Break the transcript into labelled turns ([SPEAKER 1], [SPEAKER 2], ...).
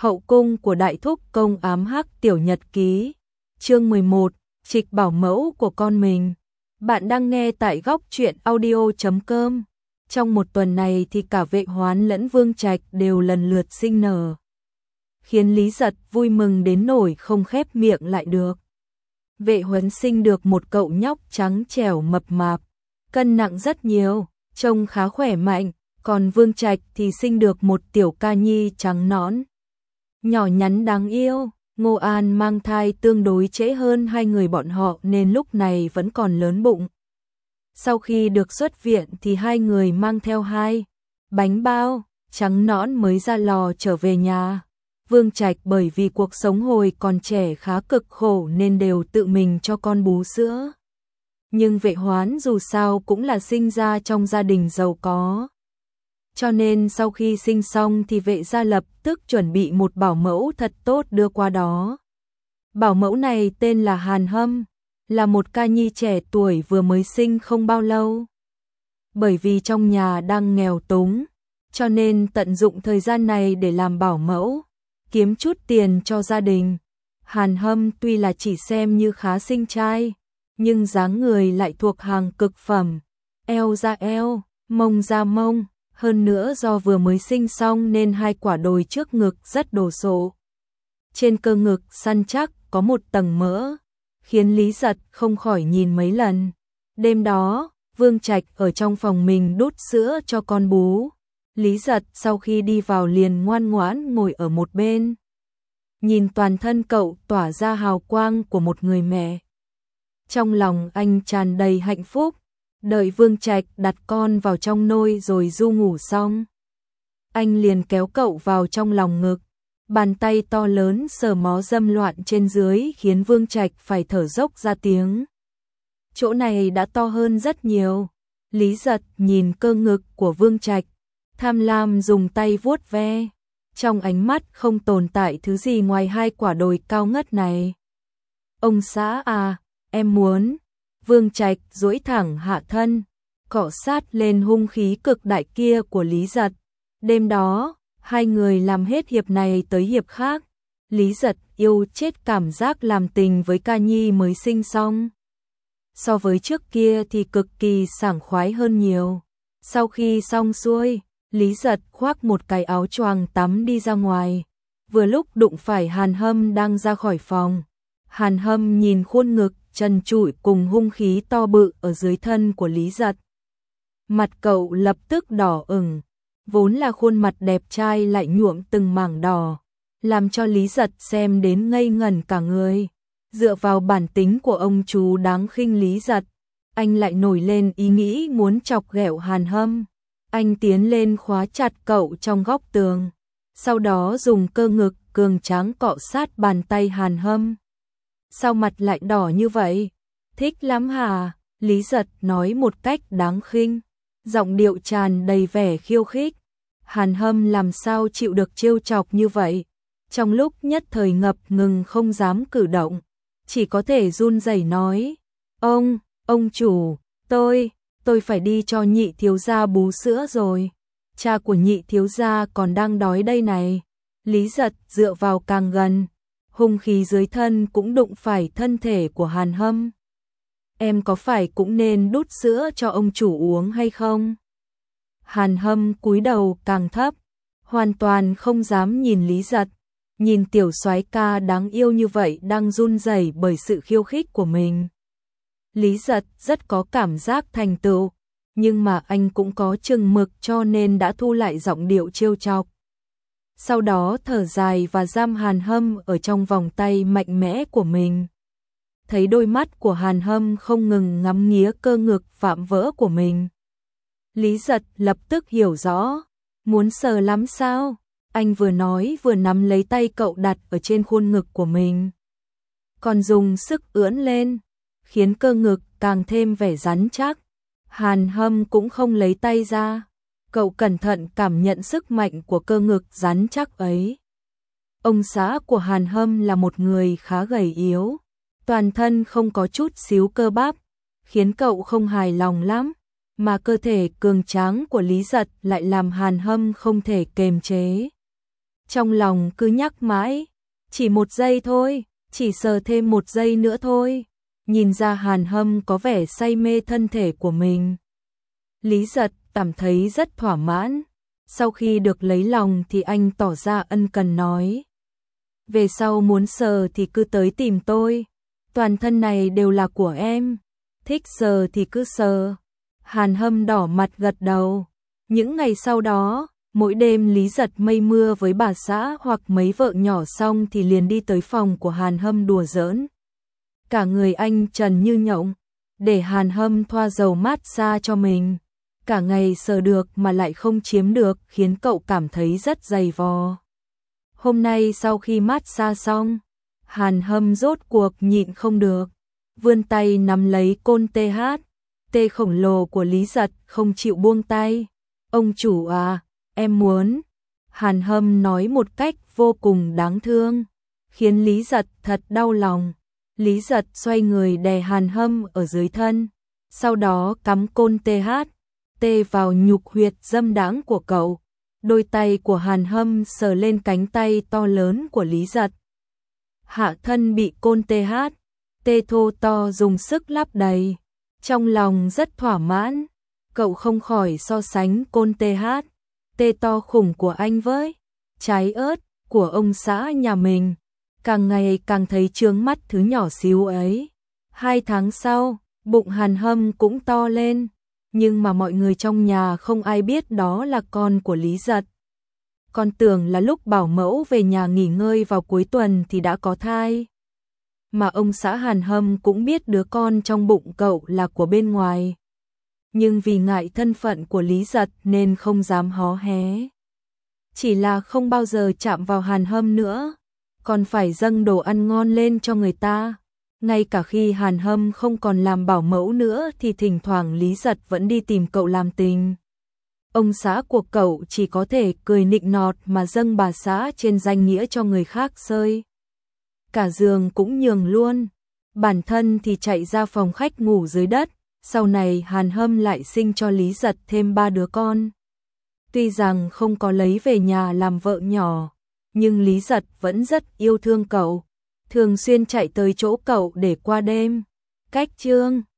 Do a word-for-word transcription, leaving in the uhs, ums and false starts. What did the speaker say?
[SPEAKER 1] Hậu cung của đại thúc công ám hắc tiểu nhật ký. Chương mười một, trịch bảo mẫu của con mình. Bạn đang nghe tại góc truyện audio chấm com. Trong một tuần này thì cả Vệ Hoán lẫn Vương Trạch đều lần lượt sinh nở, khiến Lý Giật vui mừng đến nỗi không khép miệng lại được. Vệ Huấn sinh được một cậu nhóc trắng trẻo mập mạp, cân nặng rất nhiều, trông khá khỏe mạnh, còn Vương Trạch thì sinh được một tiểu ca nhi trắng nõn, nhỏ nhắn đáng yêu. Ngô An mang thai tương đối trễ hơn hai người bọn họ nên lúc này vẫn còn lớn bụng. Sau khi được xuất viện thì hai người mang theo hai bánh bao trắng nõn mới ra lò trở về nhà. Vương Trạch bởi vì cuộc sống hồi còn trẻ khá cực khổ nên đều tự mình cho con bú sữa. Nhưng Vệ Hoán dù sao cũng là sinh ra trong gia đình giàu có, cho nên sau khi sinh xong thì Vệ gia lập tức chuẩn bị một bảo mẫu thật tốt đưa qua đó. Bảo mẫu này tên là Hàn Hâm, là một ca nhi trẻ tuổi vừa mới sinh không bao lâu. Bởi vì trong nhà đang nghèo túng, cho nên tận dụng thời gian này để làm bảo mẫu, kiếm chút tiền cho gia đình. Hàn Hâm tuy là chỉ xem như khá xinh trai, nhưng dáng người lại thuộc hàng cực phẩm, eo ra eo, mông ra mông. Hơn nữa do vừa mới sinh xong nên hai quả đồi trước ngực rất đồ sộ. Trên cơ ngực săn chắc có một tầng mỡ, khiến Lý Giật không khỏi nhìn mấy lần. Đêm đó, Vương Trạch ở trong phòng mình đút sữa cho con bú. Lý Giật sau khi đi vào liền ngoan ngoãn ngồi ở một bên, nhìn toàn thân cậu tỏa ra hào quang của một người mẹ. Trong lòng anh tràn đầy hạnh phúc. Đợi Vương Trạch đặt con vào trong nôi rồi du ngủ xong, anh liền kéo cậu vào trong lòng ngực, bàn tay to lớn sờ mó dâm loạn trên dưới khiến Vương Trạch phải thở dốc ra tiếng. Chỗ này đã to hơn rất nhiều. Lý Giật nhìn cơ ngực của Vương Trạch, tham lam dùng tay vuốt ve, trong ánh mắt không tồn tại thứ gì ngoài hai quả đồi cao ngất này. Ông xã à, em muốn. Vương Trạch duỗi thẳng hạ thân, cọ sát lên hung khí cực đại kia của Lý Giật. Đêm đó, hai người làm hết hiệp này tới hiệp khác. Lý Giật yêu chết cảm giác làm tình với ca nhi mới sinh xong. So với trước kia thì cực kỳ sảng khoái hơn nhiều. Sau khi xong xuôi, Lý Giật khoác một cái áo choàng tắm đi ra ngoài. Vừa lúc đụng phải Hàn Hâm đang ra khỏi phòng. Hàn Hâm nhìn khuôn ngực trần trụi cùng hung khí to bự ở dưới thân của Lý Giật. Mặt cậu lập tức đỏ ửng, vốn là khuôn mặt đẹp trai lại nhuộm từng mảng đỏ, làm cho Lý Giật xem đến ngây ngẩn cả người. Dựa vào bản tính của ông chú đáng khinh Lý Giật, anh lại nổi lên ý nghĩ muốn chọc ghẹo Hàn Hâm. Anh tiến lên khóa chặt cậu trong góc tường, sau đó dùng cơ ngực cường tráng cọ sát bàn tay Hàn Hâm. Sao mặt lại đỏ như vậy? Thích lắm hả? Lý Giật nói một cách đáng khinh, giọng điệu tràn đầy vẻ khiêu khích. Hàn Hâm làm sao chịu được trêu chọc như vậy? Trong lúc nhất thời ngập ngừng không dám cử động, chỉ có thể run rẩy nói: Ông, ông chủ, tôi, tôi phải đi cho nhị thiếu gia bú sữa rồi. Cha của nhị thiếu gia còn đang đói đây này. Lý Giật dựa vào càng gần, hung khí dưới thân cũng đụng phải thân thể của Hàn Hâm. Em có phải cũng nên đút sữa cho ông chủ uống hay không? Hàn Hâm cúi đầu càng thấp, hoàn toàn không dám nhìn Lý Giật. Nhìn tiểu soái ca đáng yêu như vậy đang run rẩy bởi sự khiêu khích của mình. Lý Giật rất có cảm giác thành tựu, nhưng mà anh cũng có chừng mực cho nên đã thu lại giọng điệu trêu chọc. Sau đó thở dài và giam Hàn Hâm ở trong vòng tay mạnh mẽ của mình. Thấy đôi mắt của Hàn Hâm không ngừng ngắm nghía cơ ngực vạm vỡ của mình, Lý Giật lập tức hiểu rõ. Muốn sờ lắm sao? Anh vừa nói vừa nắm lấy tay cậu đặt ở trên khuôn ngực của mình, còn dùng sức ưỡn lên, khiến cơ ngực càng thêm vẻ rắn chắc. Hàn Hâm cũng không lấy tay ra. Cậu cẩn thận cảm nhận sức mạnh của cơ ngực rắn chắc ấy. Ông xã của Hàn Hâm là một người khá gầy yếu, toàn thân không có chút xíu cơ bắp, khiến cậu không hài lòng lắm, mà cơ thể cường tráng của Lý Giật lại làm Hàn Hâm không thể kềm chế. trong lòng cứ nhắc mãi, chỉ một giây thôi, chỉ sờ thêm một giây nữa thôi. Nhìn ra Hàn Hâm có vẻ say mê thân thể của mình. Lý Giật cảm thấy rất thỏa mãn. Sau khi được lấy lòng thì anh tỏ ra ân cần nói. Về sau muốn sờ thì cứ tới tìm tôi. Toàn thân này đều là của em. Thích sờ thì cứ sờ. Hàn Hâm đỏ mặt gật đầu. Những ngày sau đó, mỗi đêm Lý Giật mây mưa với bà xã hoặc mấy vợ nhỏ xong thì liền đi tới phòng của Hàn Hâm đùa giỡn. Cả người anh trần như nhộng, để Hàn Hâm thoa dầu mát xa cho mình. Cả ngày sờ được mà lại không chiếm được khiến cậu cảm thấy rất dày vò. Hôm nay sau khi mát xa xong, Hàn Hâm rốt cuộc nhịn không được. Vươn tay nắm lấy côn tê hát, tê khổng lồ của Lý Giật không chịu buông tay. Ông chủ à, em muốn. Hàn Hâm nói một cách vô cùng đáng thương, khiến Lý Giật thật đau lòng. Lý Giật xoay người đè Hàn Hâm ở dưới thân, sau đó cắm côn tê hát, tê vào nhục huyệt dâm đãng của cậu. Đôi tay của Hàn Hâm sờ lên cánh tay to lớn của Lý Giật. Hạ thân bị côn tê hát, tê thô to dùng sức lắp đầy. Trong lòng rất thỏa mãn, cậu không khỏi so sánh côn tê hát, tê to khủng của anh với trái ớt của ông xã nhà mình. Càng ngày càng thấy chướng mắt thứ nhỏ xíu ấy. Hai tháng sau, bụng Hàn Hâm cũng to lên, nhưng mà mọi người trong nhà không ai biết đó là con của Lý Giật. Còn tưởng là lúc bảo mẫu về nhà nghỉ ngơi vào cuối tuần thì đã có thai. Mà ông xã Hàn Hâm cũng biết đứa con trong bụng cậu là của bên ngoài. Nhưng vì ngại thân phận của Lý Giật nên không dám hó hé. Chỉ là không bao giờ chạm vào Hàn Hâm nữa, còn phải dâng đồ ăn ngon lên cho người ta. Ngay cả khi Hàn Hâm không còn làm bảo mẫu nữa thì thỉnh thoảng Lý Giật vẫn đi tìm cậu làm tình. Ông xã của cậu chỉ có thể cười nịnh nọt mà dâng bà xã trên danh nghĩa cho người khác sơi. Cả giường cũng nhường luôn. Bản thân thì chạy ra phòng khách ngủ dưới đất. Sau này Hàn Hâm lại sinh cho Lý Giật thêm ba đứa con. Tuy rằng không có lấy về nhà làm vợ nhỏ, nhưng Lý Giật vẫn rất yêu thương cậu, thường xuyên chạy tới chỗ cậu để qua đêm. Cách chương